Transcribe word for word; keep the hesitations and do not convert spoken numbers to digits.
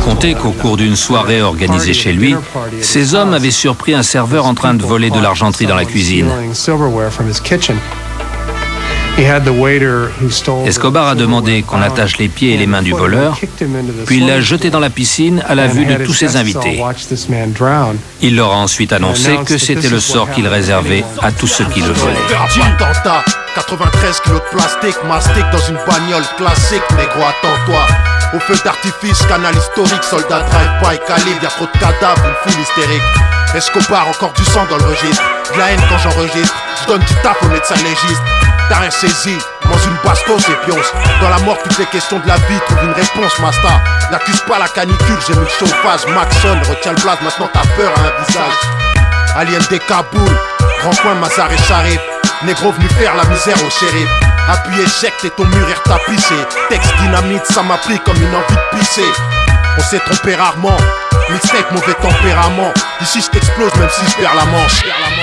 raconté qu'au cours d'une soirée organisée chez lui, ces hommes avaient surpris un serveur en train de voler de l'argenterie dans la cuisine. Escobar a demandé qu'on attache les pieds et les mains du voleur, puis il l'a jeté dans la piscine à la vue de tous ses invités. Il leur a ensuite annoncé que c'était le sort qu'il réservait à tous ceux qui le volaient. quatre-vingt-treize kilos de plastique, mastic dans une bagnole classique, négro, attends-toi. Au feu d'artifice, canal historique, soldat drive-by, calibre, y'a trop de cadavres, une foule hystérique. Escobar, encore du sang dans le registre, de la haine quand j'enregistre, j'donne du taf au médecin légiste. T'as rien saisi, mange une bastos et pionce. Dans la mort, toutes les questions de la vie trouvent une réponse, Masta. N'accuse pas la canicule, j'ai mis le chauffage, Maxon, retiens le blaze, maintenant t'as peur à un visage. Alien des Kaboul, grand coin Mazar et Sharif, négro venu faire la misère au shérif. Appuyé échec, t'es ton mur est retapissé. Texte dynamite, ça m'a pris comme une envie de pisser. On s'est trompé rarement, mixtape mauvais tempérament. Ici je t'explose même si je perds la manche.